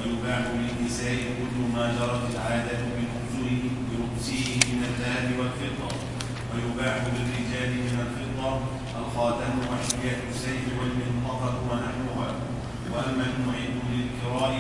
ويباح للنساء كل ما جرت العادة بلبسه من الذهب والفضة. ويباح للرجال من الفضة الخاتم وحلية السيف والمنطقة ونحوها. وأما المعد للكراء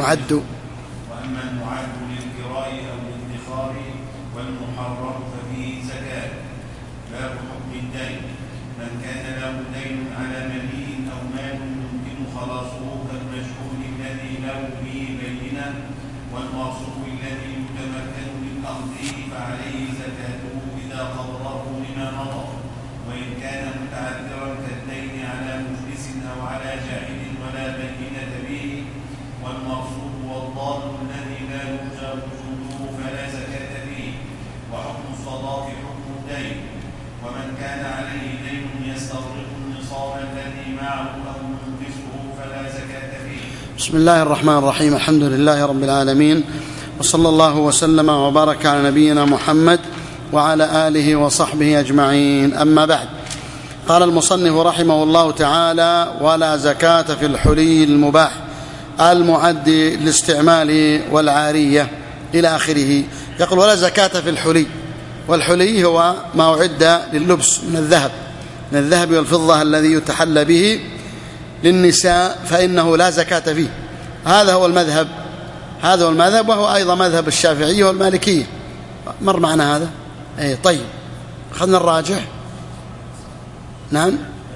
أو الادخار والمحرر ففيه زكاة. باب حكم الدين. من كان له دين على مليء أو مال يمكن خلاصه كالمجهول الذي له به بينة والمغصوب الذي يتمكن من أخذه فعليه زكاته إذا قبضه لما مضى. وإن كان متعذرا كالدين على مفلس أو على جاهل ولا بينة به والمغصوب والضال الذي لا يرجى وجوده فلا زكاة فيه. وحكم الصداق حكم الدين. ومن كان عليه دين يستغرق النصاب الذي معه أو ينقصه فلا زكاة فيه. بسم الله الرحمن الرحيم. الحمد لله رب العالمين، وصلى الله وسلم وبارك على نبينا محمد وعلى آله وصحبه أجمعين. أما بعد، قال المصنف رحمه الله تعالى: ولا زكاة في الحلي المباح المعد للاستعمال والعارية إلى آخره. يقول: ولا زكاة في الحلي. والحلي هو ما أعد لللبس من الذهب والفضة الذي يتحلى به للنساء، فإنه لا زكاة فيه. هذا هو المذهب، وهو أيضا مذهب الشافعية والمالكية. مر معنا هذا؟ طيب، أخذنا الراجح. نعم،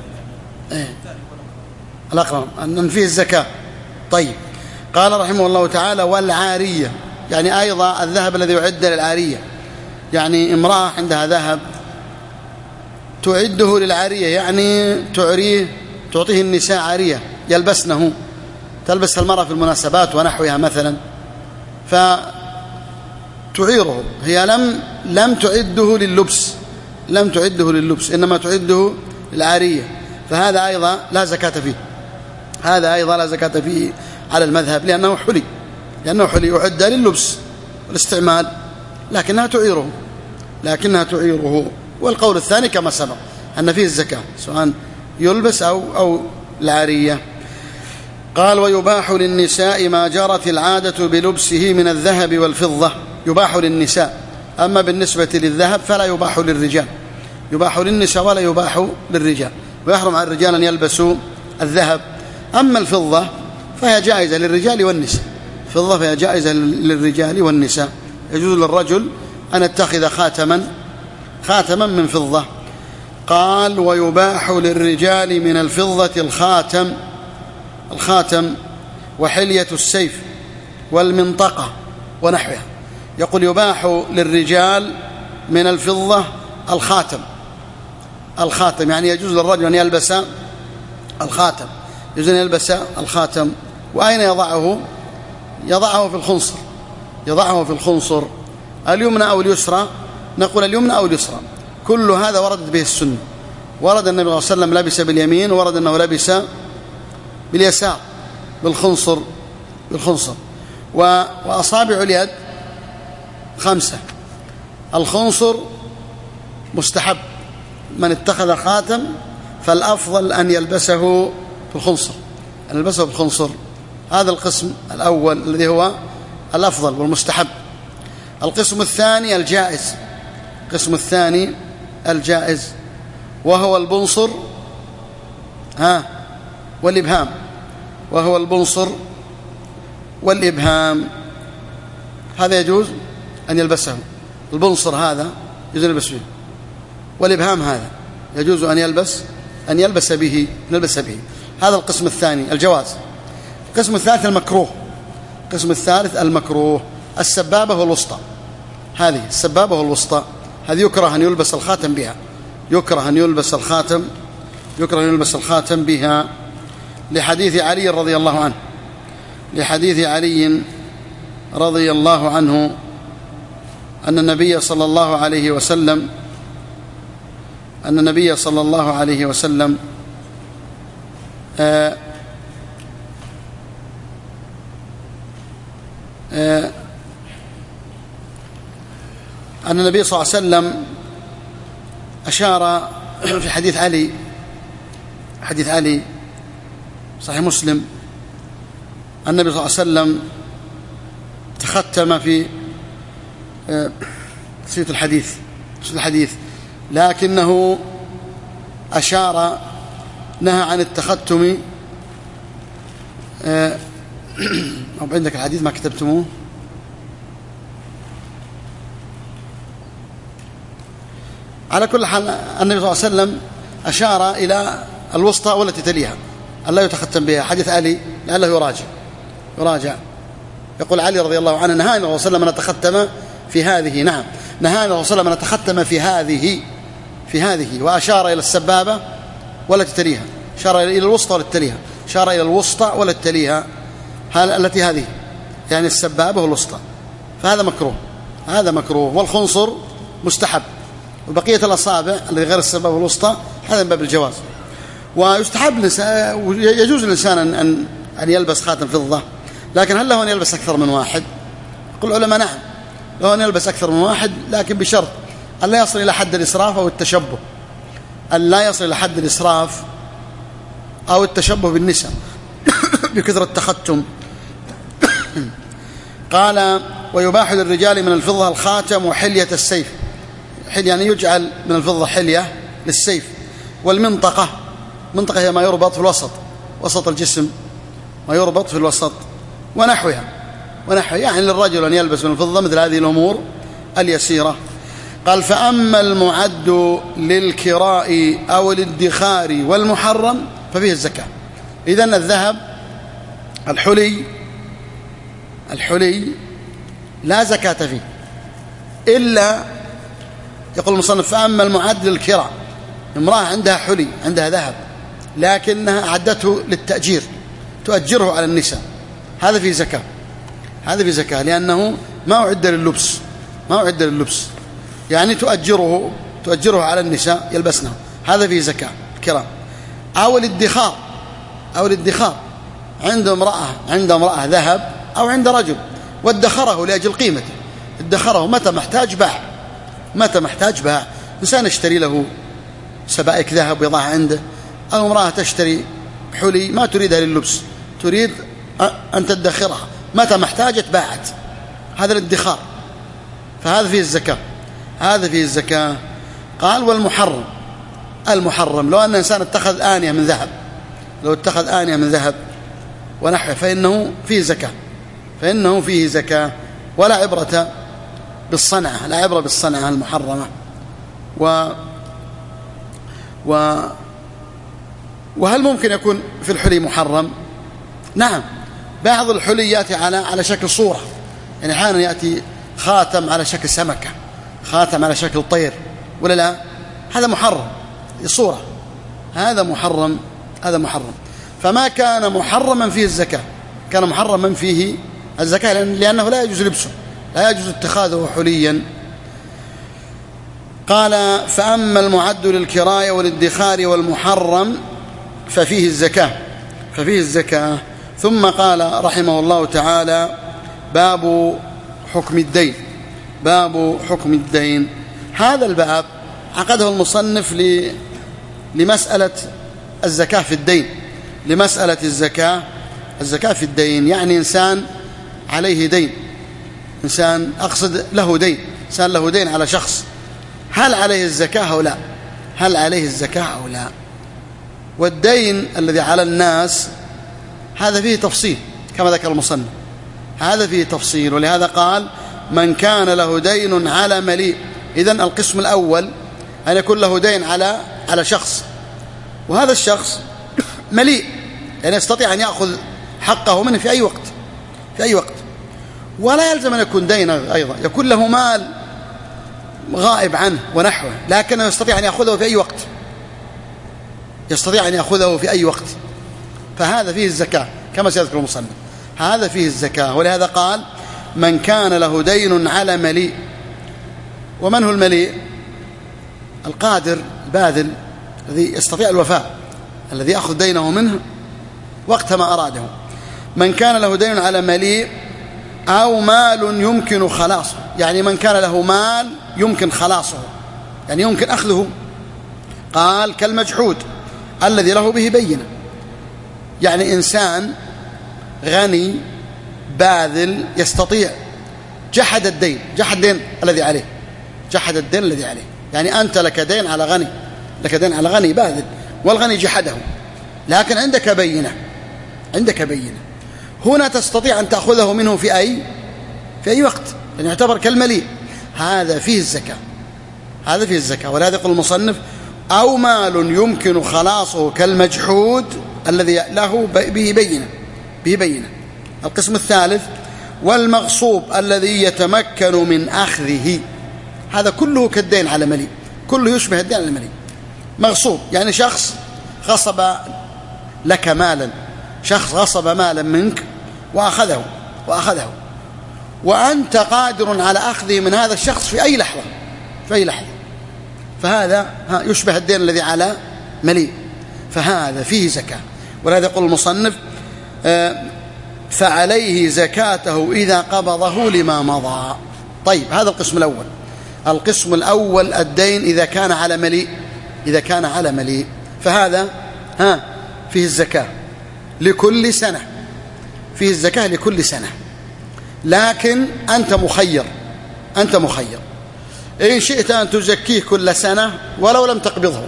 الأقرب أن فيه الزكاة. طيب، قال رحمه الله تعالى: والعارية، يعني أيضا الذهب الذي يعد للعارية. يعني امرأة عندها ذهب تعده للعارية، يعني تعطيه النساء عارية يلبسنه، تلبس المرأة في المناسبات ونحوها مثلا، فتعيره. هي لم تعده لللبس، إنما تعده للعارية، فهذا أيضا لا زكاة فيه. على المذهب، لأنه حلي يعد لللبس والاستعمال، لكنها تعيره. والقول الثاني كما سبق أن فيه الزكاة، سواء يلبس أو العارية. قال: ويباح للنساء ما جرت العادة بلبسه من الذهب والفضة. يباح للنساء، أما بالنسبة للذهب فلا يباح للرجال. يباح للنساء ولا يباح للرجال، ويحرم على الرجال أن يلبسوا الذهب. أما الفضة فهي جائزة للرجال والنساء. يجوز للرجل أن يتخذ خاتما من فضة. قال: ويباح للرجال من الفضة الخاتم وحلية السيف والمنطقة ونحوها. يقول: يباح للرجال من الفضة الخاتم، يعني يجوز للرجل أن يلبس الخاتم. وأين يضعه في الخنصر اليمنى أو اليسرى. نقول اليمنى أو اليسرى. كل هذا وردت به السنة. ورد النبي صلى الله عليه وسلم لبس باليمين، ورد أنه لبس باليسار بالخنصر. وأصابع اليد 5. الخنصر مستحب، من اتخذ خاتم فالأفضل أن يلبسه في الخنصر. هذا القسم الأول الذي هو الأفضل والمستحب. القسم الثاني الجائز، وهو البنصر والإبهام. هذا يجوز أن يلبسه. البنصر هذا يجوز أن يلبس به، والإبهام هذا يجوز أن يلبس به. هذا القسم الثاني الجواز. القسم الثالث المكروه. السبابة والوسطى، هذه السبابة والوسطى هذه يكره أن يلبس الخاتم بها، يكره أن يلبس الخاتم بها، لحديث علي رضي الله عنه أن النبي صلى الله عليه وسلم أن النبي صلى الله عليه وسلم أشار في حديث علي صحيح مسلم النبي صلى الله عليه وسلم تختم في نسيت الحديث لكنه أشار نهى عن التختم. أو عندك الحديث ما كتبتموه؟ على كل حال النبي صلى الله عليه وسلم أشار إلى الوسطى والتي تليها ألا يتختم بها. حديث علي لعله يراجع. يقول علي رضي الله عنه: نهانا الرسول صلى الله عليه وسلم أن نتختم في هذه. نعم، نهانا الرسول صلى الله عليه وسلم أن نتختم في هذه وأشار إلى السبابة والتي تليها، أشار إلى الوسطى والتي تليها، أشار إلى الوسطى والتي تليها التي هذه يعني السبابة والوسطى. فهذا مكروه. والخنصر مستحب، وبقية الأصابع التي غير السبابة والوسطى هذا من باب الجواز. ويستحب يجوز الإنسان أن يلبس خاتم فضة، لكن هل له أن يلبس أكثر من واحد؟ يقول العلماء نعم، له أن يلبس أكثر من واحد، لكن بشرط أن لا يصل إلى حد الإسراف أو التشبه، أن لا يصل إلى حد الإسراف أو التشبه بالنساء بكثرة التختم. قال: ويباح للرجال من الفضة الخاتم وحلية السيف. يعني يجعل من الفضة حلية للسيف. والمنطقة، منطقة هي ما يربط في وسط الجسم، ما يربط في الوسط ونحوها. يعني للرجل أن يلبس من الفضة مثل هذه الأمور اليسيرة. قال: فأما المعد للكراء أو الادخار والمحرم ففيه الزكاة. إذن الذهب الحلي لا زكاة فيه إلا، يقول المصنف: فأما المعد للكراء، امرأة عندها حلي، عندها ذهب، لكنها أعدته للتأجير، تؤجره على النساء، هذا فيه زكاة، لأنه ما أعد لللبس، يعني تؤجره على النساء يلبسنه، هذا فيه زكاة الكراء. أو الادخار، عند امرأة ذهب أو عند رجل وادخره لأجل قيمته، ادخره متى محتاج باع. إنسان يشتري له سبائك ذهب ويضعها عنده، أو امرأة تشتري حلي ما تريدها لللبس، تريد أن تدخرها، متى محتاجت باعت، هذا الادخار، فهذا فيه الزكاة. قال: والمحرم لو أن إنسان اتخذ آنية من ذهب ونحوه فإنه فيه زكاة، ولا عبرة بالصنعة المحرمة. وهل ممكن يكون في الحلي محرم؟ نعم، بعض الحلي يأتي على شكل صورة، يعني أحيانا يأتي خاتم على شكل سمكة، خاتم على شكل طير، ولا لا؟ هذا محرم، صورة، هذا محرم. فما كان محرما فيه الزكاة، كان محرما فيه الزكاة، لأنه لا يجوز لبسه، لا يجوز اتخاذه حليا. قال: فأما المعد للكراء والادخار والمحرم ففيه الزكاة. ثم قال رحمه الله تعالى: باب حكم الدين. هذا الباب عقده المصنف لمسألة الزكاة في الدين، لمسألة الزكاة في الدين. يعني إنسان عليه دين، إنسان أقصد له دين، إنسان له دين على شخص، هل عليه الزكاة أو لا؟ والدين الذي على الناس هذا فيه تفصيل كما ذكر المصنف، هذا فيه تفصيل، ولهذا قال: من كان له دين على مليء. إذن القسم الأول أن يكون له دين على شخص، وهذا الشخص مليء، يعني يستطيع أن يأخذ حقه منه في أي وقت، ولا يلزم أن يكون دينا أيضا، يكون له مال غائب عنه ونحوه، لكنه يستطيع أن يأخذه في أي وقت، فهذا فيه الزكاة كما سيذكر المصنف، هذا فيه الزكاة. ولهذا قال: من كان له دين على مليء. ومن هو المليء؟ القادر الباذل الذي يستطيع الوفاء، الذي يأخذ دينه منه وقت ما أراده. من كان له دين على مليء أو مال يمكن خلاصه، يعني من كان له مال يمكن خلاصه، يعني يمكن أخذه. قال: كالمجحود الذي له به بينة، يعني إنسان غني باذل يستطيع، جحد الدين الذي عليه، جحد الدين الذي عليه، يعني أنت لك دين على غني، لك دين على غني باذل والغني جحده، لكن عندك بينة هنا تستطيع أن تأخذه منه في أي وقت، يعني يعتبر كالمليء. هذا فيه الزكاة. ولهذا يقول المصنف: أو مال يمكن خلاصه كالمجحود الذي له به بينة. القسم الثالث: والمغصوب الذي يتمكن من أخذه. هذا كله كالدين على مليء، كله يشبه الدين على مليء. مغصوب يعني شخص غصب لك مالا، شخص غصب مالا منك وأخذه وأنت قادر على أخذه من هذا الشخص في أي لحظة، فهذا يشبه الدين الذي على مليء، فهذا فيه زكاة. ولهذا يقول المصنف: فعليه زكاته إذا قبضه لما مضى. طيب، هذا القسم الأول الدين إذا كان على مليء، فهذا فيه الزكاة لكل سنة، لكن أنت مخير، إن شئت أن تزكيه كل سنة ولو لم تقبضه،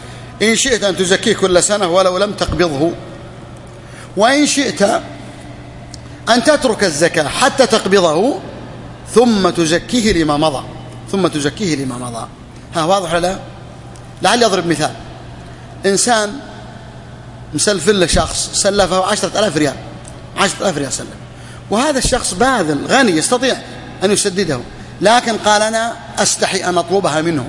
وإن شئت أن تترك الزكاة حتى تقبضه ثم تزكيه لما مضى. واضح لا؟ لعل أضرب مثال: إنسان مسلف له شخص سلفه 10,000 ريال، 10,000 ريال سلف، وهذا الشخص باذل غني يستطيع أن يسدده، لكن قال: أنا أستحي أن أطلبها منه.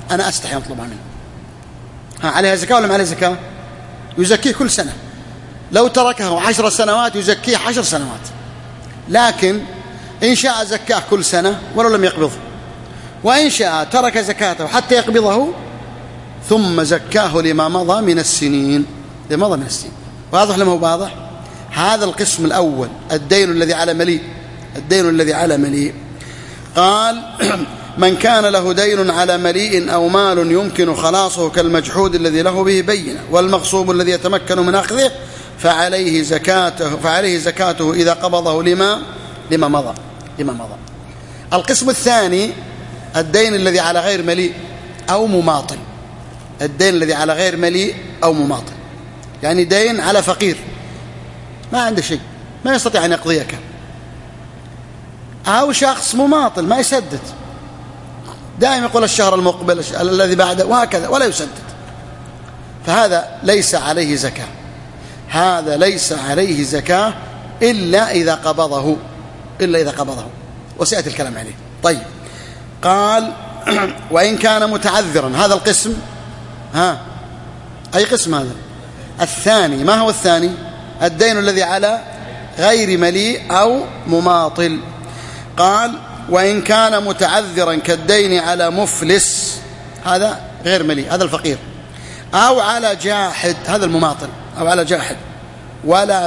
عليها زكاة ولا ما عليها زكاة؟ يزكيه كل سنة. لو تركه 10 سنوات يزكيه 10 سنوات، لكن إن شاء زكاه كل سنة ولو لم يقبضه، وإن شاء ترك زكاته حتى يقبضه ثم زكاه لما مضى من السنين. واضح لما هو واضح؟ هذا القسم الأول الدين الذي على مليء. قال: من كان له دين على مليء أو مال يمكن خلاصه كالمجحود الذي له به بينة، والمغصوب الذي يتمكن من أخذه فعليه زكاته إذا قبضه لما مضى. القسم الثاني الدين الذي على غير مليء أو مماطل، يعني دين على فقير ما عنده شيء، ما يستطيع أن يقضيك، أو شخص مماطل ما يسدد، دائما يقول الشهر المقبل الذي بعده وهكذا ولا يسدد، فهذا ليس عليه زكاة إلا إذا قبضه، وسيأتي الكلام عليه. طيب، قال: وإن كان متعذرا. هذا القسم أي قسم هذا؟ الثاني. ما هو الثاني؟ الدين الذي على غير مليء أو مماطل. قال: وإن كان متعذرا كالدين على مفلس، هذا غير مليء، هذا الفقير، أو على جاحد، هذا المماطل، أو على جاحد ولا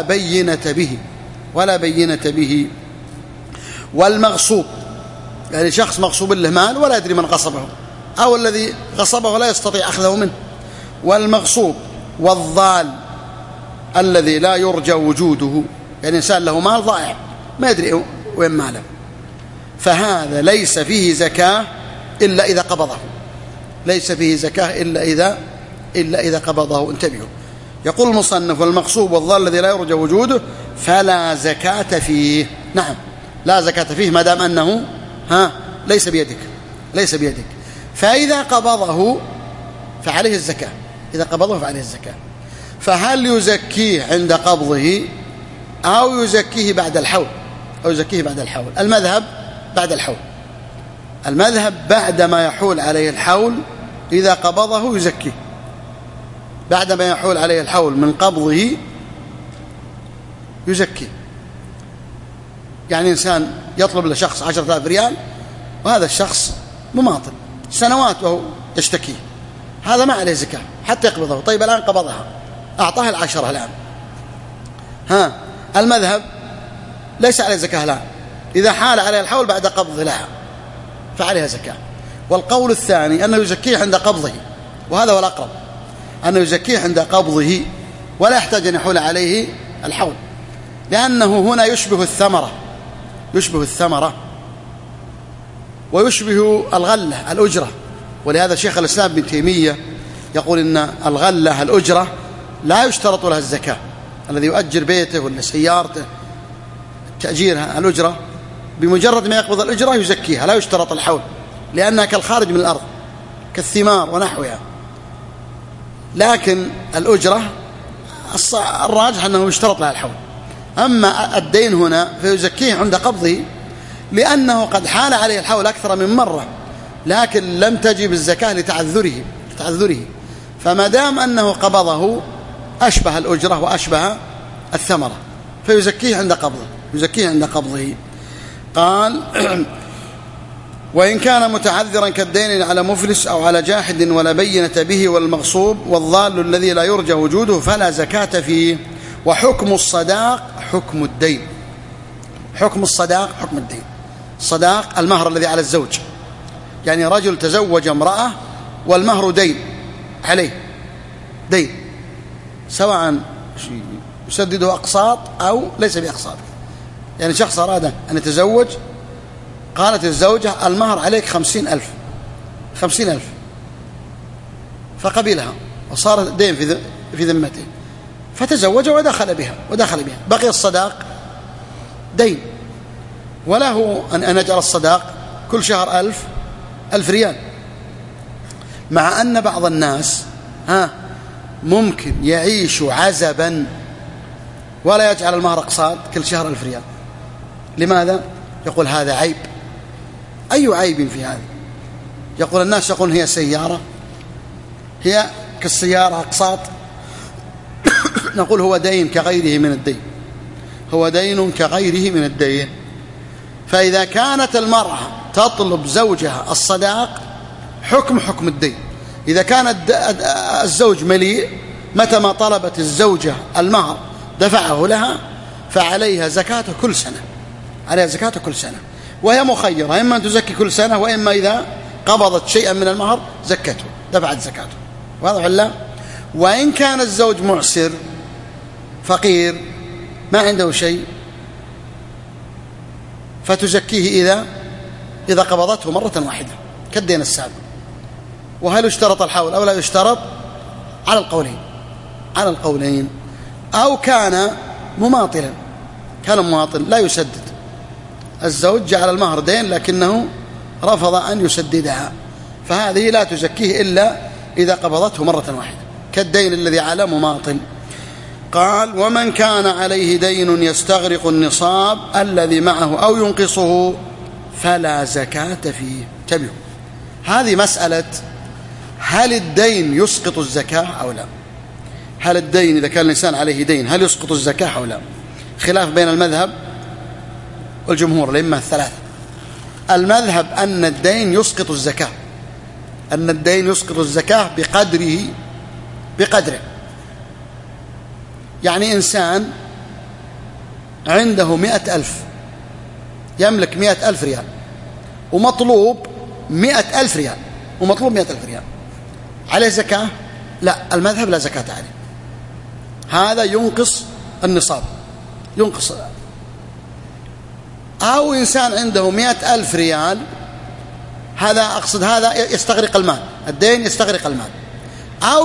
بينة به. والمغصوب يعني شخص مغصوب له مال ولا يدري من غصبه، أو الذي غصبه لا يستطيع أخذه منه. والمغصوب والضال الذي لا يرجى وجوده، يعني إنسان له مال ضائع ما يدري وين ماله، فهذا ليس فيه زكاة إلا إذا قبضه، إلا إذا قبضه. انتبهوا، يقول المصنف: والمغصوب والضال الذي لا يرجى وجوده فلا زكاة فيه. نعم، لا زكاة فيه ما دام أنه ليس بيدك. فإذا قبضه فعليه الزكاة، فهل يزكيه عند قبضه أو يزكيه بعد الحول؟ المذهب بعد ما يحول عليه الحول، إذا قبضه يزكيه بعد ما يحول عليه الحول من قبضه يزكيه. يعني إنسان يطلب لشخص 10,000 ريال وهذا الشخص مماطل سنوات وهو يشتكيه، هذا ما عليه زكاة حتى يقبضه. طيب، الآن قبضها، أعطاه 10 الآن، المذهب ليس عليه زكاة الآن، إذا حال عليه الحول بعد قبض لها فعليها زكاة. والقول الثاني أنه يزكيه عند قبضه، وهذا هو الأقرب، أنه يزكيه عند قبضه ولا يحتاج أن يحول عليه الحول، لأنه هنا يشبه الثمرة ويشبه الغلة الأجرة. ولهذا شيخ الإسلام ابن تيمية يقول إن الغلة الأجرة لا يشترط لها الزكاة. الذي يؤجر بيته ولا سيارته تأجيرها الأجرة بمجرد ما يقبض الأجرة يزكيها، لا يشترط الحول، لأنها كالخارج من الأرض كالثمار ونحوها. لكن الأجرة الراجح أنه يشترط لها الحول. أما الدين هنا فيزكيه عند قبضه، لأنه قد حال عليه الحول أكثر من مرة لكن لم تجب الزكاة لتعذره. فما دام أنه قبضه أشبه الأجرة وأشبه الثمرة فيزكيه عند قبضه. قال وإن كان متعذرا كالدين على مفلس أو على جاحد ولا بينة به والمغصوب والضال الذي لا يرجى وجوده فلا زكاة فيه. وحكم الصداق حكم الدين. الصداق المهر الذي على الزوج، يعني رجل تزوج امرأة والمهر دين عليه، دين سواء يسدده أقساط أو ليس بأقساط. يعني شخص أراد أن يتزوج، قالت الزوجة المهر عليك 50,000 فقبلها وصار دين في ذمته فتزوج ودخل بها بقي الصداق دين، وله أن يجعل الصداق كل شهر 1000 ريال. مع أن بعض الناس ممكن يعيش عزبا ولا يجعل المهر أقساط كل شهر 1000 ريال. لماذا؟ يقول هذا عيب. أي عيب في هذا؟ يقول الناس يقول هي سيارة، هي كالسيارة أقساط. نقول هو دين كغيره من الدين. فإذا كانت المرأة تطلب زوجها الصداق حكم الدين. إذا كان الزوج مليء متى ما طلبت الزوجة المهر دفعه لها فعليها زكاة كل سنة، وهي مخيرة، إما أن تزكي كل سنة وإما إذا قبضت شيئا من المهر زكته دفعت زكاته. واضح ولا؟ وإن كان الزوج معسر فقير ما عنده شيء فتزكيه إذا قبضته مرة واحدة كالدين السابق. وهل يشترط الحول أو لا يشترط؟ على القولين. أو كان مماطلا لا يسدد، الزوج جعل المهر دين لكنه رفض أن يسددها، فهذه لا تزكيه إلا إذا قبضته مرة واحدة كالدين الذي على مماطل. قال ومن كان عليه دين يستغرق النصاب الذي معه أو ينقصه فلا زكاة فيه. انتبهوا، هذه مسألة هل الدين يسقط الزكاة أو لا؟ هل الدين إذا كان الإنسان عليه دين هل يسقط الزكاة أو لا؟ خلاف بين المذهب والجمهور الأئمة الثلاثة. المذهب أن الدين يسقط الزكاة بقدره. يعني إنسان عنده 100,000 يملك 100,000 ريال ومطلوب 100,000 ريال عليه زكاة؟ لا، المذهب لا زكاة عليه. هذا ينقص النصاب أو إنسان عنده 100,000 ريال، هذا يستغرق المال، الدين يستغرق المال. أو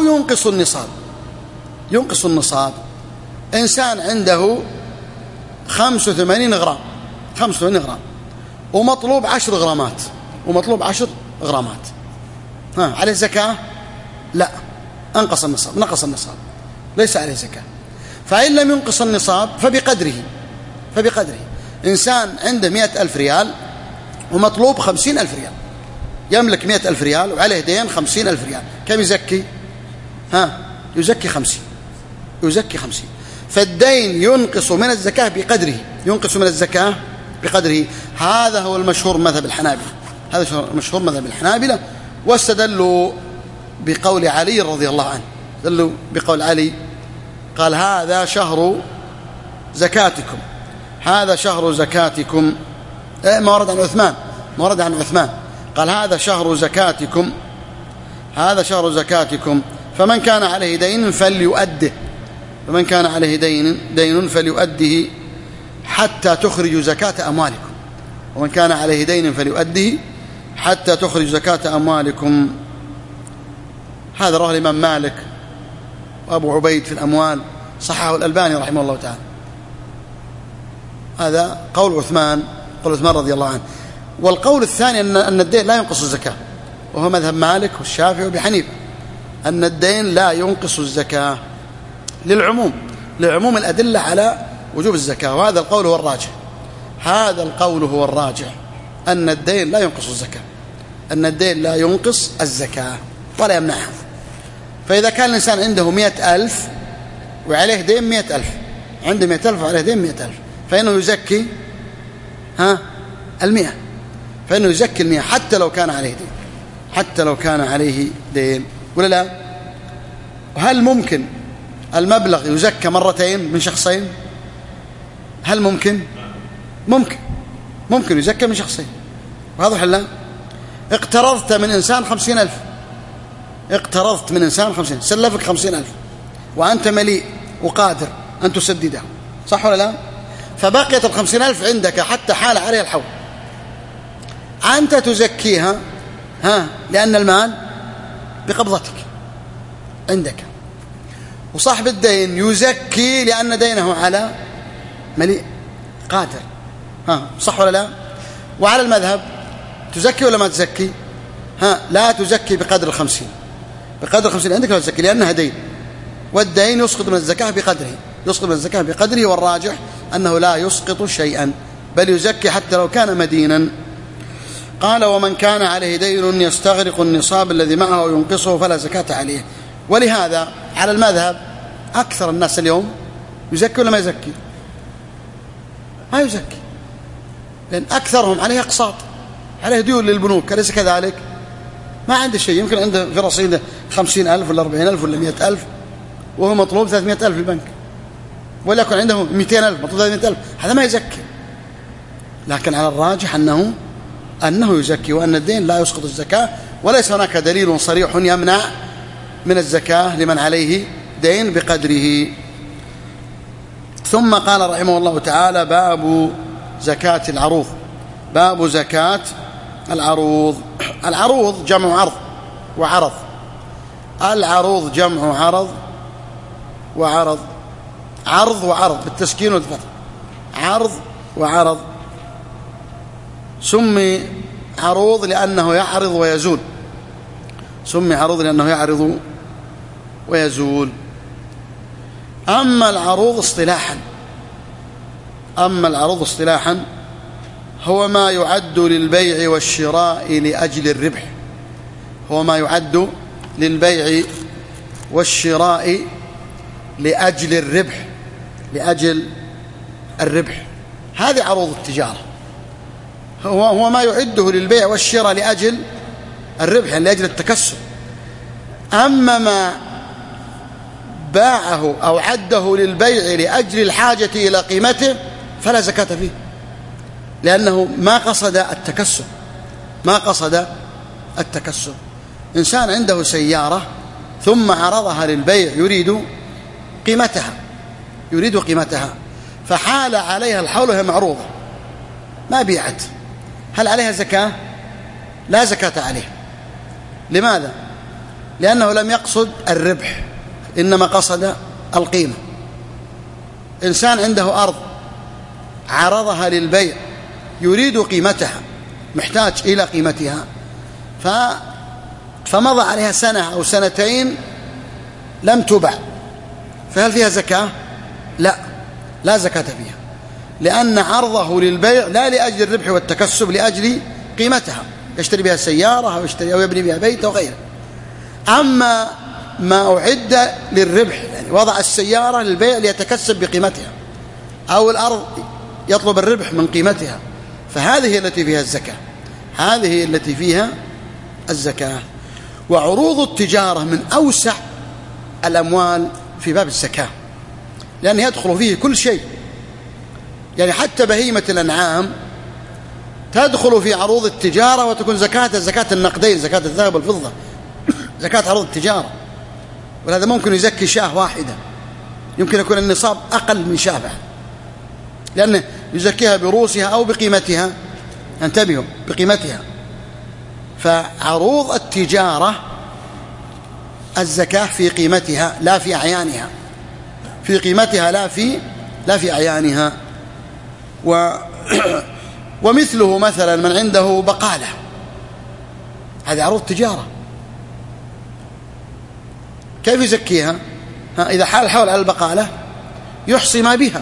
ينقص النصاب إنسان عنده 85 غرام ومطلوب 10 غرامات عليه زكاة؟ لا، نقص النصاب ليس عليه زكاة. فإن لم ينقص النصاب فبقدره. إنسان عنده 100,000 ريال ومطلوب 50,000 ريال، يملك 100,000 ريال وعليه دين 50,000 ريال، كم يزكي؟ يزكي 50. فالدين ينقص من الزكاة بقدره. هذا هو المشهور مذهب الحنابلة. واستدلوا بقول علي رضي الله عنه، بقول علي قال هذا شهر زكاتكم. ما ورد عن عثمان قال هذا شهر زكاتكم فمن كان عليه دين فليؤده حتى تخرجوا زكاة أموالكم، ومن كان عليه دين فليؤده حتى تخرج زكاة أموالكم. هذا رواه الإمام مالك وأبو عبيد في الأموال، صححه الألباني رحمه الله تعالى. هذا قول عثمان رضي الله عنه. والقول الثاني أن الدين لا ينقص الزكاة، وهو مذهب مالك والشافعي وأبي حنيفة، أن الدين لا ينقص الزكاة لعموم الأدلة على وجوب الزكاة. وهذا القول هو الراجح، هذا القول هو الراجح، أن الدين لا ينقص الزكاة، أن الدين لا ينقص الزكاة ولا يمنعها. فإذا كان الإنسان عنده 100,000 وعليه دين 100,000، عنده 100,000 وعليه دين 100,000، فإنه يزكي 100، فإنه يزكي 100 حتى لو كان عليه دين، حتى لو كان عليه دين، ولا لا؟ وهل ممكن المبلغ يزكى مرتين من شخصين؟ هل ممكن يزكى من شخصين. واضح ولا لا؟ اقترضت من إنسان 50,000، اقترضت من إنسان 50، سلفك 50,000 وأنت مليء وقادر أن تسدده، صح ولا لا؟ فبقيت 50,000 عندك حتى حال عليها الحول، أنت تزكيها لأن المال بقبضتك عندك، وصاحب الدين يزكي لأن دينه على مليء قادر، صح ولا لا؟ وعلى المذهب تزكي ولا ما تزكي؟ لا تزكي بقدر 50، بقدر 50 عندك لا تزكي لأنها دين، والدين يسقط من الزكاة بقدره، والراجح أنه لا يسقط شيئا بل يزكي حتى لو كان مدينا. قال: ومن كان عليه دين يستغرق النصاب الذي معه وينقصه فلا زكاة عليه. ولهذا على المذهب أكثر الناس اليوم يزكي ولا ما يزكي؟ ما يزكي، لأن أكثرهم عليه أقساط، عليه ديون للبنوك، أليس كذلك؟ ما عنده شيء، يمكن عنده في رصيده 50,000 ولا 40,000 ولا 100,000، وهو مطلوب 300,000 في البنك، ولا يكون عنده 200,000 مطلوب 300,000، هذا ما يزكي. لكن على الراجح أنه يزكي، وأن الدين لا يسقط الزكاة، وليس هناك دليل صريح يمنع من الزكاة لمن عليه دين بقدره. ثم قال رحمه الله تعالى: باب زكاة العروض. باب زكاة العروض. العروض جمع عرض وعرض، العروض جمع عرض وعرض، عرض وعرض بالتسكين والفتح، عرض وعرض. سمي عروض لأنه يعرض ويزول، سمي عروض لأنه يعرض ويزول. أما العروض اصطلاحا هو ما يعد للبيع والشراء لأجل الربح، هو ما يعد للبيع والشراء لأجل الربح، لأجل الربح. هذه عروض التجارة، هو ما يعده للبيع والشراء لأجل الربح، يعني لأجل التكسب. أما ما باعه أو عده للبيع لأجل الحاجة إلى قيمته فلا زكاة فيه، لأنه ما قصد التكسب. إنسان عنده سيارة ثم عرضها للبيع يريد قيمتها، فحال عليها الحول وهي معروضة ما بيعت، هل عليها زكاة؟ لا زكاة عليه. لماذا؟ لأنه لم يقصد الربح، إنما قصد القيمة. إنسان عنده أرض عرضها للبيع يريد قيمتها، محتاج إلى قيمتها، فمضى عليها سنة أو سنتين لم تبع، فهل فيها زكاة؟ لا زكاة فيها، لأن عرضه للبيع لا لأجل الربح والتكسب، لأجل قيمتها، يشتري بها سيارة أو يبني بها بيت وغيره. أما ما أعد للربح، يعني وضع السيارة للبيع ليتكسب بقيمتها، أو الأرض يطلب الربح من قيمتها، فهذه التي فيها الزكاة، هذه التي فيها الزكاة. وعروض التجارة من أوسع الأموال في باب الزكاة، لأنه يدخل فيه كل شيء، يعني حتى بهيمة الأنعام تدخل في عروض التجارة، وتكون زكاة النقدين، زكاة الذهب والفضة، زكاة عروض التجارة. ولهذا ممكن يزكي شاة واحدة، يمكن يكون النصاب أقل من شاة، لأن يزكيها برؤوسها أو بقيمتها. انتبهوا، بقيمتها. فعروض التجارة الزكاة في قيمتها لا في أعيانها، في قيمتها لا في أعيانها. ومثله مثلا من عنده بقالة، هذه عروض تجارة، كيف يزكيها؟ إذا حال الحول على البقالة يحصي ما بها،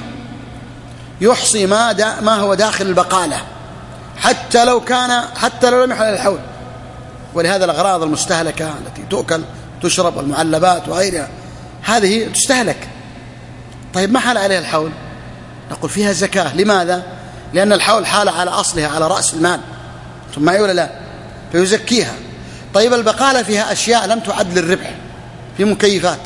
يحصي ما هو داخل البقالة، حتى لو لم يحل الحول. ولهذا الأغراض المستهلكة التي تؤكل تشرب والمعلبات وغيرها هذه تستهلك. طيب ما حال عليها الحول؟ نقول فيها زكاة. لماذا؟ لأن الحول حال على أصلها، على رأس المال، ثم معي ولا لا؟ فيزكيها. طيب البقالة فيها أشياء لم تعد للربح، في مكيفات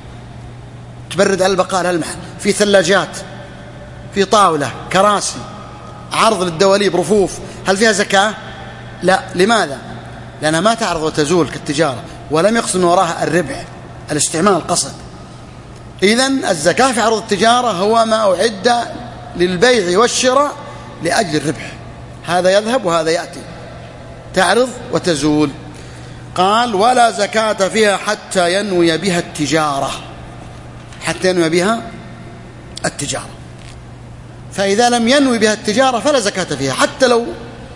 تبرد على البقالة المحل، في ثلاجات، في طاولة، كراسي، عرض للدواليب، رفوف، هل فيها زكاة؟ لا. لماذا؟ لأنها ما تعرض وتزول كالتجارة، ولم يقصد وراها الربح، الاستعمال، القصد. إذن الزكاة في عروض التجارة هو ما أعد للبيع والشراء لأجل الربح، هذا يذهب وهذا يأتي، تعرض وتزول. قال ولا زكاة فيها حتى ينوي بها التجارة، حتى ينوي بها التجارة. فإذا لم ينوي بها التجارة فلا زكاة فيها، حتى لو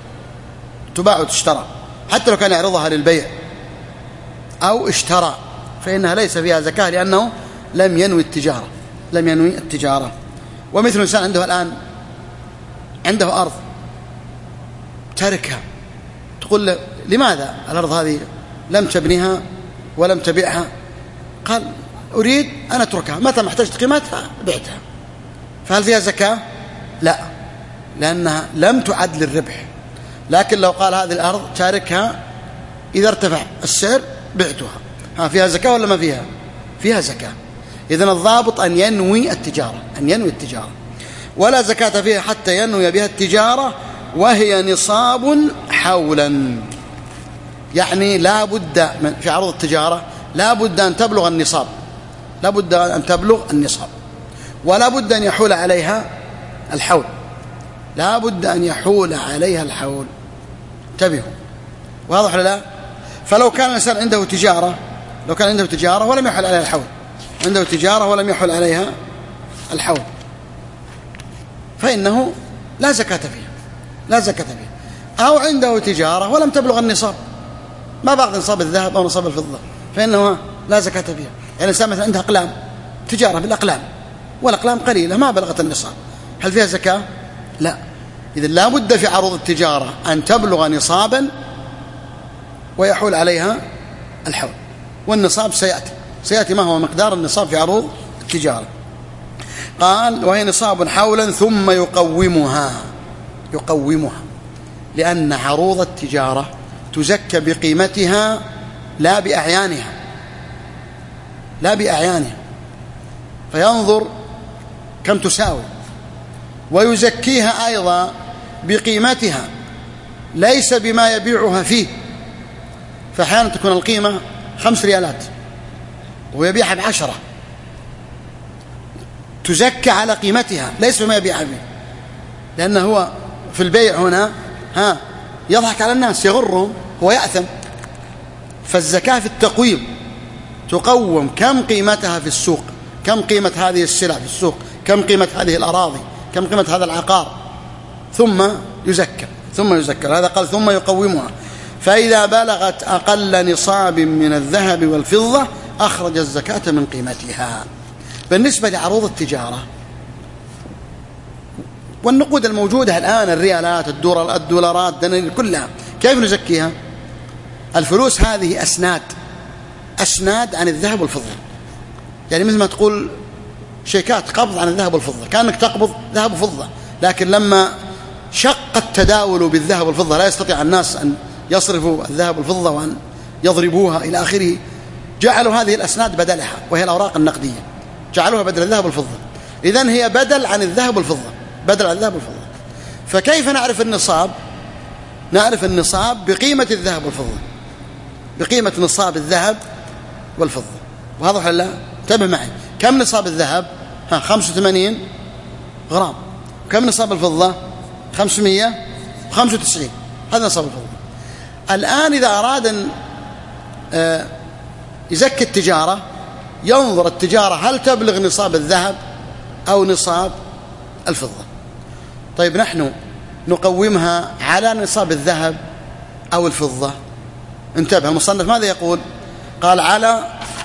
تباع وتشترى، حتى لو كان يعرضها للبيع أو اشترى، فإنها ليس فيها زكاة، لأنه لم ينوي التجارة. ومثل إنسان عنده الآن عنده أرض تركها، تقول له لماذا الأرض هذه لم تبنيها ولم تبيعها؟ قال أريد أن أتركها، متى ما احتجت قيمتها بعتها. فهل فيها زكاة؟ لا، لأنها لم تعد للربح. لكن لو قال هذه الأرض تاركها، إذا ارتفع السعر بعتها، فيها زكاة ولا ما فيها؟ فيها زكاة. إذن الضابط أن ينوي التجارة. ولا زكاة فيها حتى ينوي بها التجارة وهي نصاب حولا. يعني لا بد في عروض التجارة لا بد أن تبلغ النصاب، ولا بد أن يحول عليها الحول، انتبهوا، واضح ولا لا؟ فلو كان الإنسان عنده تجارة ولم يحول عليها الحول، عنده تجارة ولم يحول عليها الحول، فإنه لا زكاة فيها. أو عنده تجارة ولم تبلغ النصاب، ما بلغ نصاب الذهب أو نصاب الفضة، فإنه لا زكاة فيها. يعني الإنسان مثلا عنده أقلام، تجارة بالأقلام، والأقلام قليلة ما بلغت النصاب، هل فيها زكاة؟ لا. إذن لا بد في عروض التجارة أن تبلغ نصابا ويحول عليها الحول، والنصاب سيأتي ما هو مقدار النصاب في عروض التجارة. قال وهي نصاب حولا ثم يقومها، لأن عروض التجارة تزكى بقيمتها لا بأعيانها، فينظر كم تساوي، ويزكيها أيضا بقيمتها ليس بما يبيعها فيه. فأحيانا تكون القيمة 5 ريالات ويبيعها ب10، تزكى على قيمتها ليس بما يبيعها فيه، لأنه هو في البيع هنا يضحك على الناس، يغرهم، هو يأثم. فالزكاة في التقويم، تقوم كم قيمتها في السوق، كم قيمة هذه السلع في السوق، كم قيمة هذه الأراضي، كم قيمة هذا العقار، ثم يزكى. هذا قال ثم يقومها. فإذا بلغت أقل نصاب من الذهب والفضة أخرج الزكاة من قيمتها. بالنسبة لعروض التجارة والنقود الموجودة الآن، الريالات، الدولارات، الدنانير، كلها كيف نزكيها؟ الفلوس هذه أسناد عن الذهب والفضة، يعني مثل ما تقول شيكات قبض عن الذهب والفضة، كأنك تقبض ذهب وفضة. لكن لما شق التداول بالذهب والفضة، لا يستطيع الناس أن يصرفوا الذهب والفضة وأن يضربوها إلى آخره، جعلوا هذه الأسناد بدلها، وهي الأوراق النقدية، جعلوها بدل الذهب والفضة. إذن هي بدل عن الذهب والفضة، فكيف نعرف النصاب؟ نعرف النصاب بقيمة الذهب والفضة، بقيمة نصاب الذهب والفضة. واضح ولا لا؟ انتبه معي، كم نصاب الذهب؟ 85 غرام. كم نصاب الفضة؟ 595. هذا نصاب الفضة. الآن إذا أراد أن يزكي التجارة ينظر التجارة هل تبلغ نصاب الذهب أو نصاب الفضة. طيب نحن نقومها على نصاب الذهب أو الفضة. انتبه المصنف ماذا يقول؟ قال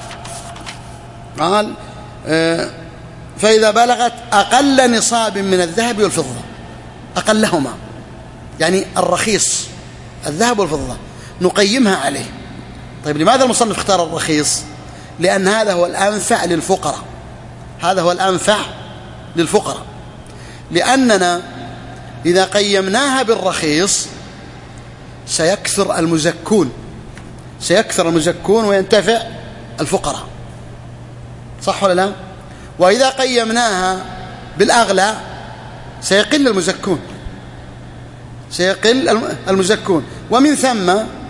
فإذا بلغت أقل نصاب من الذهب والفضة، أقلهما يعني الرخيص الذهب والفضة نقيمها عليه. طيب لماذا المصنف اختار الرخيص؟ لأن هذا هو الأنفع للفقراء، هذا هو الأنفع للفقراء، لأننا إذا قيمناها بالرخيص سيكثر المزكون وينتفع الفقراء، صح ولا لا؟ وإذا قيمناها بالأغلى سيقل المزكون ومن ثم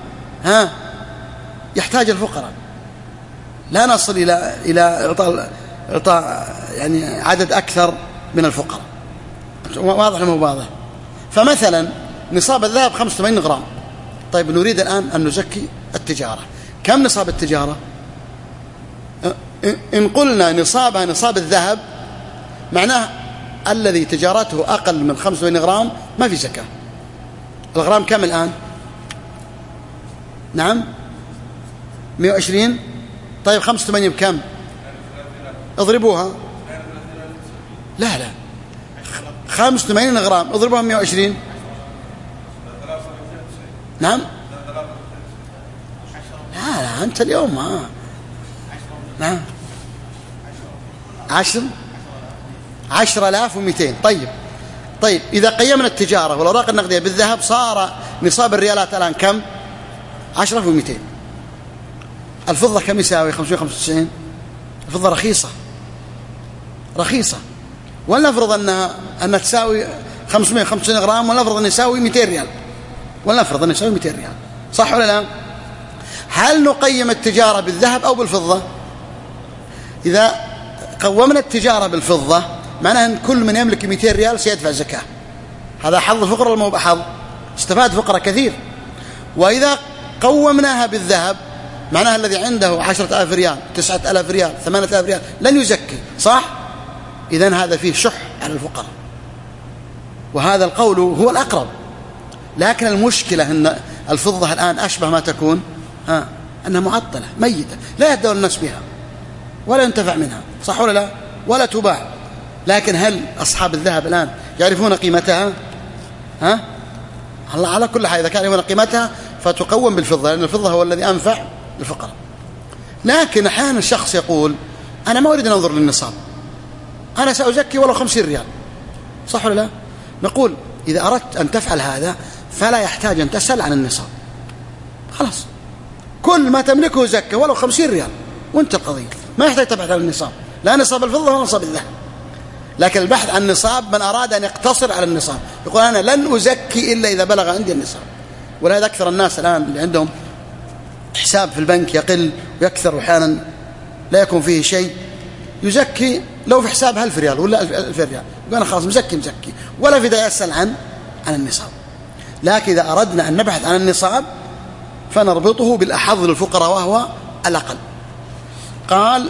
يحتاج الفقراء، لا نصل إلى إعطاء يعني عدد أكثر من الفقراء. واضح مو واضح؟ فمثلا نصاب الذهب 85 غرام. طيب نريد الآن أن نزكي التجارة، كم نصاب التجارة؟ إن قلنا نصابها نصاب الذهب معناه الذي تجارته أقل من 85 غرام ما في زكاة. الغرام كم الآن؟ نعم 120. طيب 85 بكم؟ اضربوها. لا 85 غرام اضربوها 120. نعم لا أنت اليوم نعم 10,200. طيب إذا قيمنا التجارة والأوراق النقدية بالذهب صار نصاب الريالات الآن كم؟ 10,200. الفضة كم يساوي؟ 595. الفضة رخيصة ولنفرض أنها تساوي 595 غرام، ولنفرض أن يساوي 200 ريال، صح ولا لا؟ هل نقيم التجارة بالذهب أو بالفضة؟ إذا قومنا التجارة بالفضة معناه أن كل من يملك 200 ريال سيدفع زكاة. هذا حظ الفقراء ولا مو بحظ؟ استفاد فقراء كثير. وإذا قومناها بالذهب معناها الذي عنده 10,000 ريال 9,000 ريال 8,000 ريال لن يزكي، صح؟ إذن هذا فيه شح على الفقراء، وهذا القول هو الأقرب. لكن المشكلة أن الفضة الآن أشبه ما تكون أنها معطلة ميتة لا يهدون الناس بها ولا ينتفع منها، صح ولا لا؟ ولا تباع. لكن هل أصحاب الذهب الآن يعرفون قيمتها؟ الله على كل حال إذا كانوا يعرفون قيمتها فتقوم بالفضة، لأن الفضة هو الذي أنفع للفقراء. لكن أحيانا الشخص يقول أنا ما أريد أن أنظر للنصاب، أنا سأزكي ولو 50 ريال، صح ولا لا؟ نقول إذا أردت أن تفعل هذا فلا يحتاج أن تسأل عن النصاب، خلاص كل ما تملكه زكاة ولو 50 ريال وانت القضية، ما يحتاج تبحث عن النصاب، لا نصاب الفضة ولا نصاب الذهب. لكن البحث عن النصاب من أراد أن يقتصر على النصاب يقول أنا لن أزكي إلا إذا بلغ عندي النصاب. ولهذا أكثر الناس الآن اللي عندهم حساب في البنك يقل ويكثر وأحيانا لا يكون فيه شيء يزكي لو في حساب 1000 ريال ولا 1000 ريال يقول أنا خلاص مزكي ولا في داعي يسأل عن النصاب. لكن إذا أردنا أن نبحث عن النصاب فنربطه بالأحظ للفقراء وهو الأقل. قال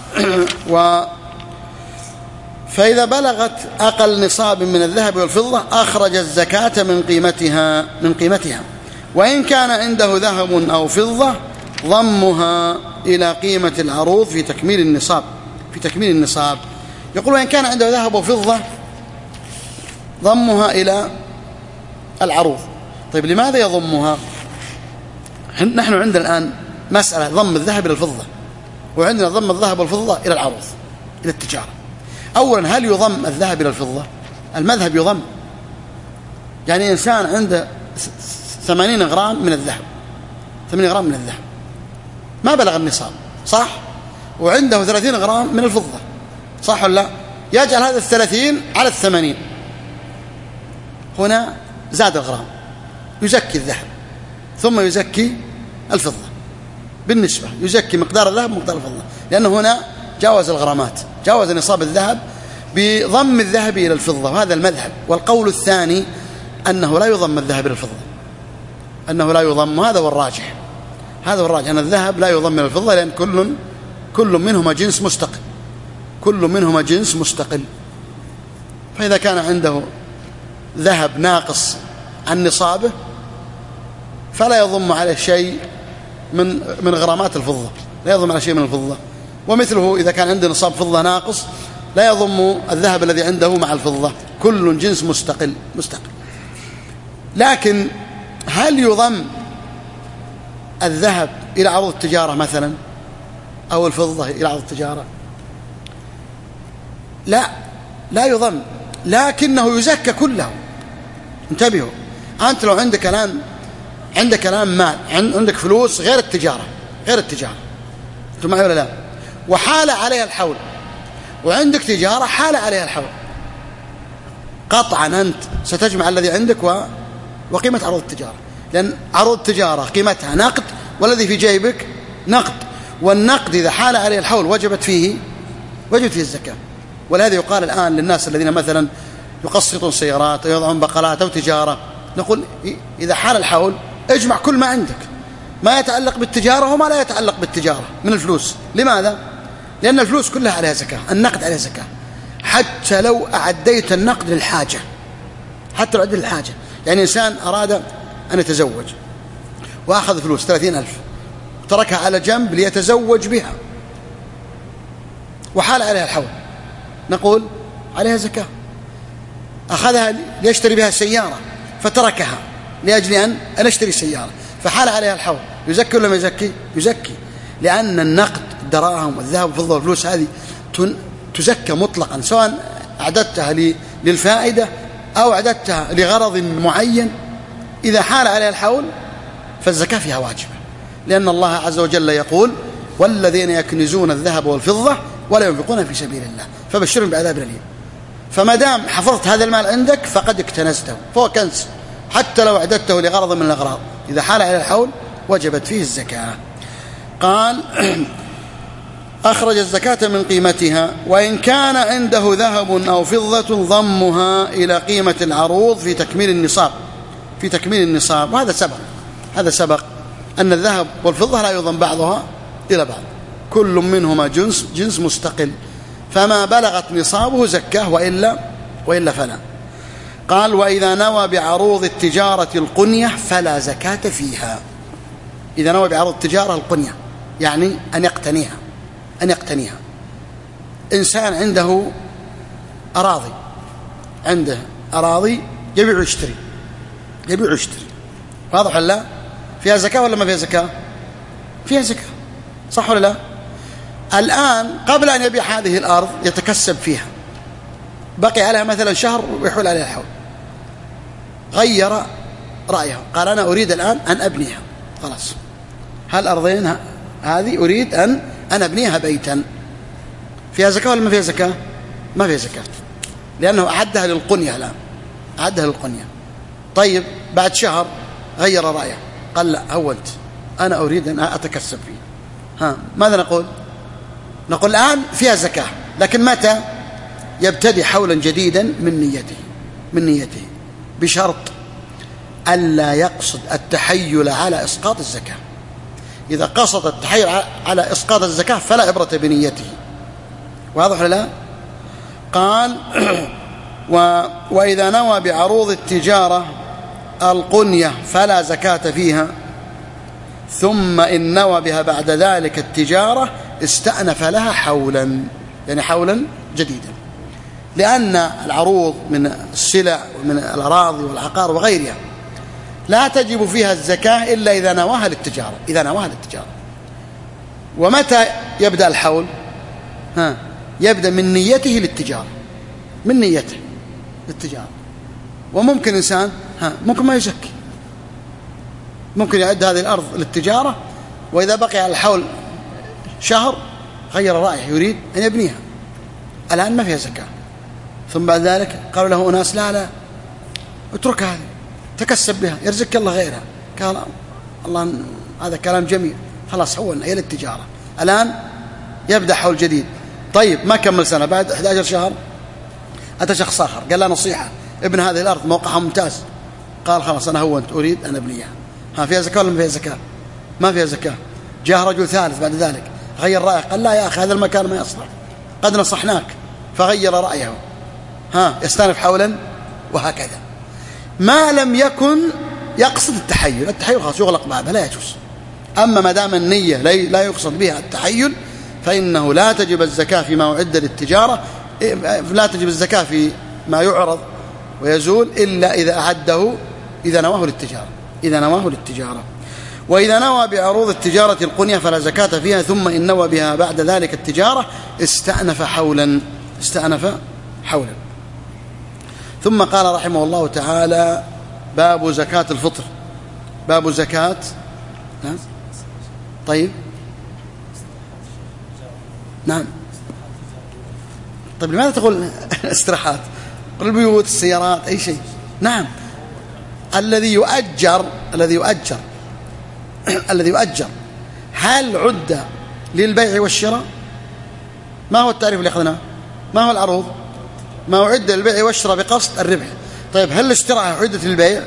فإذا بلغت أقل نصاب من الذهب والفضة أخرج الزكاة من قيمتها وإن كان عنده ذهب أو فضة ضمها إلى قيمة العروض في تكميل النصاب. يقول وإن كان عنده ذهب وفضة ضمها إلى العروض. طيب لماذا يضمها؟ نحن عندنا الآن مسألة ضم الذهب إلى الفضة، وعندنا ضم الذهب والفضة إلى العروض إلى التجارة. أولا هل يضم الذهب إلى الفضة؟ المذهب يضم، يعني إنسان عنده 80 غرام من الذهب 80 غرام من الذهب ما بلغ النصاب، صح؟ وعنده 30 غرام من الفضة، صح ولا لا؟ يجعل هذا 30 على 80، هنا زاد الغرام، يزكي الذهب ثم يزكي الفضة بالنسبة، يزكي مقدار الذهب ومقدار الفضة، لأنه هنا جاوز الغرامات، جاوز نصاب الذهب بضم الذهب إلى الفضة، وهذا المذهب. والقول الثاني أنه لا يضم الذهب إلى الفضة، أنه لا يضم، وهذا هو الراجح. هذا هو الراجح، أن الذهب لا يضم إلى الفضة، لأن كل منهما جنس مستقل، كل منهما جنس مستقل. فإذا كان عنده ذهب ناقص عن نصابه فلا يضم عليه شيء من غرامات الفضة، لا يضم على شيء من الفضة. ومثله إذا كان عنده نصاب فضة ناقص لا يضم الذهب الذي عنده مع الفضة، كل جنس مستقل. لكن هل يضم الذهب إلى عروض التجارة مثلا، أو الفضة إلى عروض التجارة؟ لا يضم، لكنه يزكى كله. انتبهوا، أنت لو عندك الآن مال، عندك فلوس غير التجارة، أنتم معي ولا لا؟ وحال عليها الحول، وعندك تجارة حال عليها الحول، قطعا أنت ستجمع الذي عندك وقيمة عروض التجارة، لأن عروض التجارة قيمتها نقد، والذي في جيبك نقد، والنقد إذا حال عليه الحول وجبت فيه الزكاة. ولهذا يقال الآن للناس الذين مثلا يقسطون سيارات أو يضعون بقالات أو تجارة، نقول إذا حال الحول اجمع كل ما عندك، ما يتعلق بالتجارة وما لا يتعلق بالتجارة من الفلوس. لماذا؟ لأن الفلوس كلها عليها زكاة، النقد عليه زكاة، حتى لو أعديت النقد للحاجة، حتى لو أعديت للحاجة. يعني إنسان أراد أن يتزوج وأخذ فلوس 30,000 وتركها على جنب ليتزوج بها وحال عليها الحول، نقول عليها زكاة. أخذها ليشتري بها سيارة فتركها لأجل أن أشتري سيارة فحال عليها الحول، يزكي ولا ما يزكي؟ يزكي، لأن النقد، الدراهم والذهب والفضة والفلوس هذه تزكى مطلقا، سواء أعددتها للفائدة أو أعددتها لغرض معين. إذا حال عليها الحول فالزكاة فيها واجبة، لأن الله عز وجل يقول: والذين يكنزون الذهب والفضة ولا ينفقون في سبيل الله فبشرهم بعذاب أليم. فما دام حفظت هذا المال عندك فقد اكتنزته، فهو كنز، حتى لو أعددته لغرض من الأغراض، إذا حال على الحول وجبت فيه الزكاة. قال: أخرج الزكاة من قيمتها، وإن كان عنده ذهب أو فضة ضمها إلى قيمة العروض في تكميل النصاب. وهذا سبق أن الذهب والفضة لا يضم بعضها إلى بعض، كل منهما جنس مستقل، فما بلغت نصابه زكاه، وإلا فلا. قال: وإذا نوى بعروض التجارة القنية فلا زكاة فيها. إذا نوى بعروض التجارة القنية يعني أن يقتنيها. إنسان عنده أراضي يبيع ويشتري، واضح ولا لا؟ فيها زكاة ولا ما فيها زكاة؟ فيها زكاة، صح ولا لا؟ الآن قبل أن يبيع هذه الأرض يتكسب فيها، بقي عليها مثلا شهر ويحول عليها الحول، غير رأيه، قال: أنا أريد الآن أن أبنيها، خلاص، هالأرضين هذه أريد أن أبنيها بيتا. فيها زكاة ولا ما فيها زكاة؟ ما فيها زكاة، لأنه أعدها للقنية. الآن أعدها للقنية. طيب بعد شهر غير رأيه، قال: لا، هونت، أنا أريد أن أتكسب فيه. ماذا نقول؟ الآن فيها زكاة، لكن متى؟ يبتدي حولا جديدا من نيته بشرط ألا يقصد التحيل على إسقاط الزكاة. إذا قصد التحيل على إسقاط الزكاة فلا عبرة بنيته، واضح ولا لا؟ قال: وإذا نوى بعروض التجارة القنية فلا زكاة فيها، ثم إن نوى بها بعد ذلك التجارة استأنف لها حولا، يعني حولا جديدا، لأن العروض من السلع ومن الأراضي والعقار وغيرها لا تجب فيها الزكاة إلا إذا نواها للتجارة. ومتى يبدأ الحول؟ يبدأ من نيته للتجارة. وممكن إنسان ممكن ما يزكي، ممكن يعد هذه الأرض للتجارة، وإذا بقي على الحول شهر غير رأيه، يريد أن يبنيها، الآن ما فيها زكاة. ثم بعد ذلك قالوا له أناس: لا اترك هذه، تكسب بها، يرزقك الله غيرها. قال: الله، هذا كلام جميل، خلاص هي للتجارة. الآن يبدأ حول جديد. طيب ما كمل سنة، بعد 11 شهر أتى شخص آخر قال له نصيحة، ابن هذه الأرض موقعها ممتاز. قال خلاص أنا هونت أريد أن أبنيها. ها فيها زكاة ولا ما فيها زكاة؟ ما فيها زكاة. جاء رجل ثالث بعد ذلك غير رأيه، قال لا يا أخي هذا المكان ما يصلح، قد نصحناك، فغير رأيه. ها يستأنف حولا، وهكذا ما لم يكن يقصد التحيل. التحيل خلاص يغلق بابه لا يجوز. أما ما دام النية لا يقصد بها التحيل فإنه لا تجب الزكاة فيما أعد للتجارة، لا تجب الزكاة في ما يعرض ويزول إلا إذا أعده إذا نواه للتجارة. وإذا نوى بعروض التجارة القنية فلا زكاة فيها، ثم إن نوى بها بعد ذلك التجارة استأنف حولا. ثم قال رحمه الله تعالى: باب زكاة الفطر. باب زكاة طيب نعم. طيب لماذا تقول استراحات؟ قل البيوت، السيارات، أي شيء. نعم. الذي يؤجر هل عد للبيع والشراء؟ ما هو التعريف اللي أخذناه؟ ما هو العروض؟ ما أعد للبيع والشراء بقصد الربح. طيب هل الاشتراء عدت للبيع؟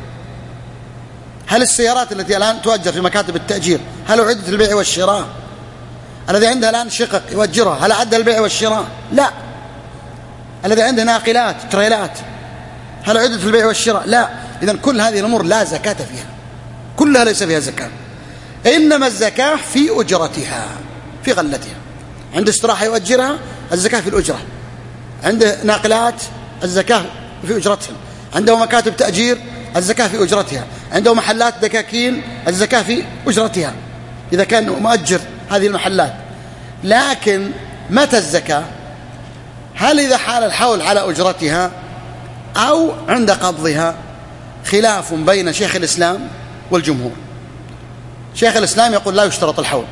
هل السيارات التي الآن تؤجر في مكاتب التأجير هل عدت للبيع والشراء؟ الذي عنده الآن شقق يؤجرها هل عد للبيع والشراء؟ لا. الذي عنده ناقلات تريلات هل عدت للبيع والشراء؟ لا. إذن كل هذه الأمور لا زكاة فيها، كلها ليس فيها زكاة. إنما الزكاة في أجرتها، في غلتها. عند استراحة يؤجرها الزكاة في الأجرة، عنده ناقلات الزكاة في أجرتها، عنده مكاتب تأجير الزكاة في أجرتها، عنده محلات دكاكين الزكاة في أجرتها إذا كان مؤجر هذه المحلات. لكن متى الزكاة؟ هل إذا حال الحول على أجرتها أو عند قبضها؟ خلاف بين شيخ الإسلام والجمهور. شيخ الإسلام يقول لا يشترط الحول،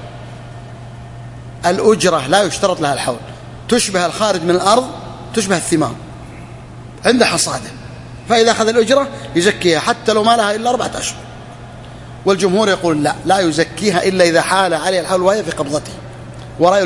الأجرة لا يشترط لها الحول، تشبه الخارج من الأرض، تشبه الثمار عند حصاده، فإذا أخذ الأجرة يزكيها حتى لو ما لها إلا 4 أشهر. والجمهور يقول لا يزكيها إلا إذا حال عليه الحول وهي في قبضته. ورأي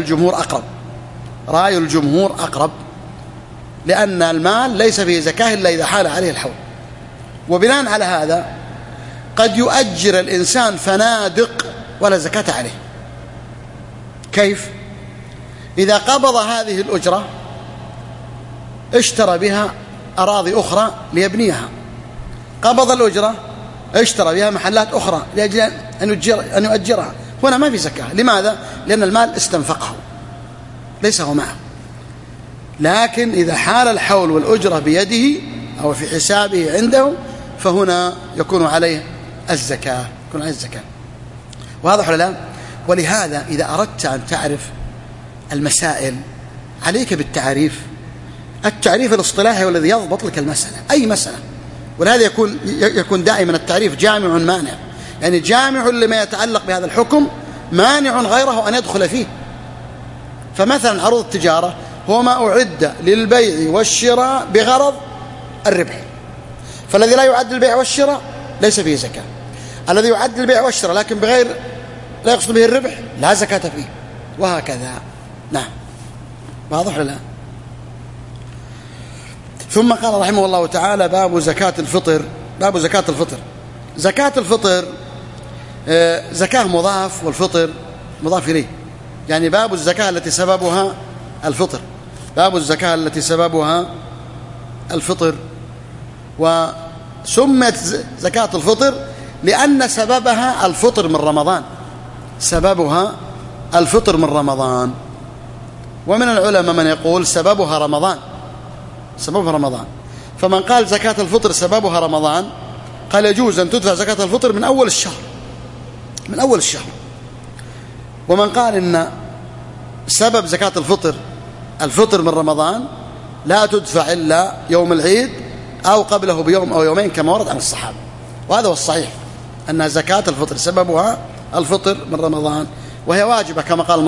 الجمهور أقرب، لأن المال ليس فيه زكاة إلا إذا حال عليه الحول. وبناء على هذا قد يؤجر الإنسان فنادق ولا زكاة عليه. كيف؟ إذا قبض هذه الأجرة اشترى بها أراضي أخرى ليبنيها، قبض الأجرة اشترى بها محلات أخرى لأجل أن يؤجرها، هنا ما في زكاة. لماذا؟ لأن المال استنفقه ليس هو معه. لكن إذا حال الحول والأجرة بيده أو في حسابه عنده فهنا يكون عليه الزكاة. واضح ولا لا؟ ولهذا إذا أردت أن تعرف المسائل عليك بالتعريف. التعريف الاصطلاحي والذي يضبط لك المسألة، أي مسألة. ولهذا يكون دائما التعريف جامع مانع، يعني جامع لما يتعلق بهذا الحكم، مانع غيره أن يدخل فيه. فمثلا عروض التجارة هو ما أعد للبيع والشراء بغرض الربح، فالذي لا يعد للبيع والشراء ليس فيه زكاة. الذي يعد للبيع والشراء لكن بغير لا يقصد به الربح لا زكاة فيه، وهكذا. نعم. واضح ولا لا؟ ثم قال رحمه الله تعالى: باب زكاة الفطر. زكاة الفطر زكاة مضاف والفطر مضاف إليه، يعني باب الزكاة التي سببها الفطر. وسمت زكاة الفطر لأن سببها الفطر من رمضان. ومن العلماء من يقول سببها رمضان. فمن قال زكاة الفطر سببها رمضان قال يجوز أن تدفع زكاة الفطر من أول الشهر. ومن قال إن سبب زكاة الفطر من رمضان لا تدفع إلا يوم العيد أو قبله بيوم أو يومين كما ورد عن الصحابة. وهذا هو الصحيح، أن زكاة الفطر سببها الفطر من رمضان، وهي واجبة كما قال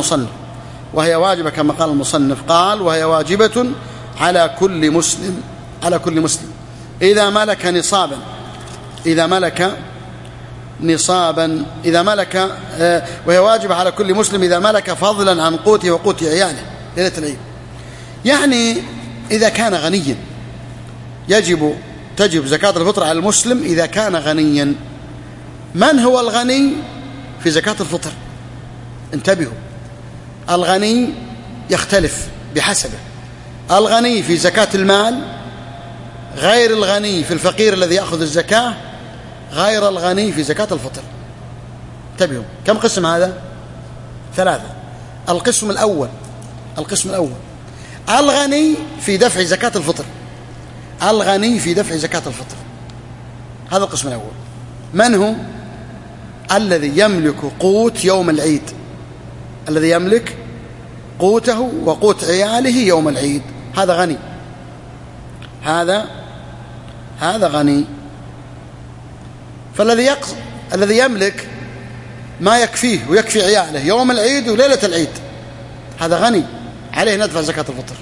المصنف. قال: وهي واجبة على كل مسلم إذا ملك نصابا وهي واجبة على كل مسلم إذا ملك فضلا عن قوته وقوت عياله ليلة العيد. يعني إذا كان غنيا، تجب زكاة الفطر على المسلم إذا كان غنيا. من هو الغني في زكاة الفطر؟ انتبهوا، الغني يختلف بحسبه. الغني في زكاة المال غير الغني في الفقير الذي يأخذ الزكاة غير الغني في زكاة الفطر. انتبهوا، كم قسم هذا؟ 3. القسم الأول الغني في دفع زكاة الفطر، الغني في دفع زكاة الفطر، هذا القسم الأول. من هو؟ الذي يملك قوت يوم العيد، الذي يملك قوته وقوت عياله يوم العيد، هذا غني، هذا غني. الذي يملك ما يكفيه ويكفي عياله يوم العيد وليلة العيد، هذا غني، عليه ندفع زكاة الفطر.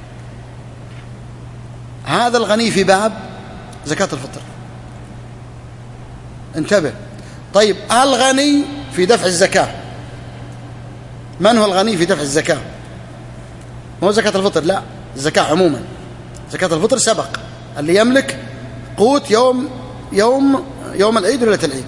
هذا الغني في باب زكاة الفطر. انتبه. طيب الغني في دفع الزكاة، من هو الغني في دفع الزكاة؟ مو زكاة الفطر، لا، الزكاة عموما. زكاة الفطر سبق، اللي يملك قوت يوم العيد وليلة العيد.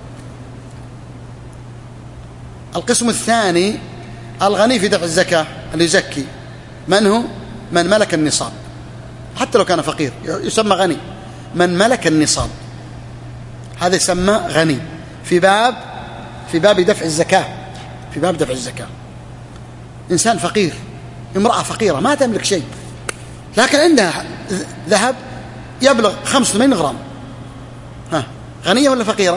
القسم الثاني الغني في دفع الزكاة، اللي يزكي، من هو؟ من ملك النصاب، حتى لو كان فقير يسمى غني. من ملك النصاب هذا يسمى غني في باب دفع الزكاة، في باب دفع الزكاة. إنسان فقير، امرأة فقيرة ما تملك شيء، لكن عندها ذهب يبلغ 85 غرام، غنية ولا فقيرة؟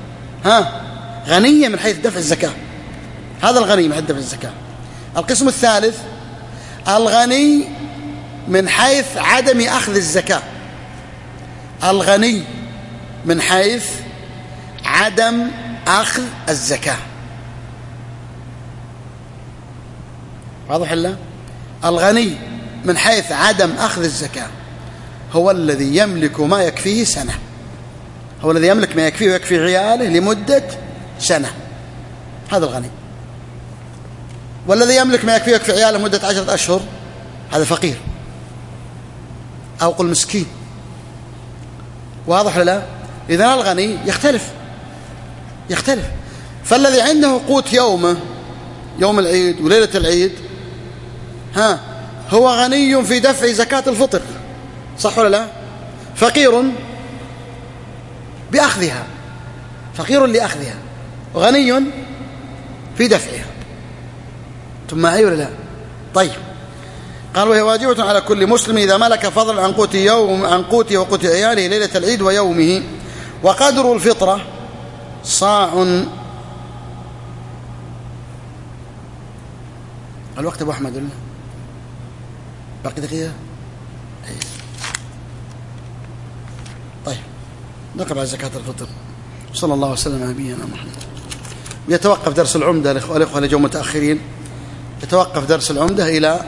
غنية من حيث دفع الزكاة، هذا الغني من حيث دفع الزكاة. القسم الثالث الغني من حيث عدم أخذ الزكاة، الغني من حيث عدم أخذ الزكاة، واضح الله؟ الغني من حيث عدم أخذ الزكاة هو الذي يملك ما يكفيه سنة، هو الذي يملك ما يكفيه ويكفي عياله لمدة سنة، هذا الغني. والذي يملك ما يكفيه ويكفي عياله مدة 10 أشهر هذا فقير، أو قل مسكين، واضح لا؟ إذن الغني يختلف. فالذي عنده قوت يومه يوم العيد وليلة العيد هو غني في دفع زكاة الفطر، صح ولا لا؟ فقير بأخذها، فقير لأخذها، غني في دفعها. ثم معي ولا لا؟ طيب، قال وهي واجبة على كل مسلم إذا ملك فضلا عن قوته وقوت عياله ليلة العيد ويومه. وقدر الفطرة صاع. الوقت أبو أحمد ولا باقي دقيقة؟ طيب نقرأ زكاة الفطر. صلى الله وسلم على نبينا محمد. يتوقف درس العمدة الإخوة اللي جو متأخرين، يتوقف درس العمدة إلى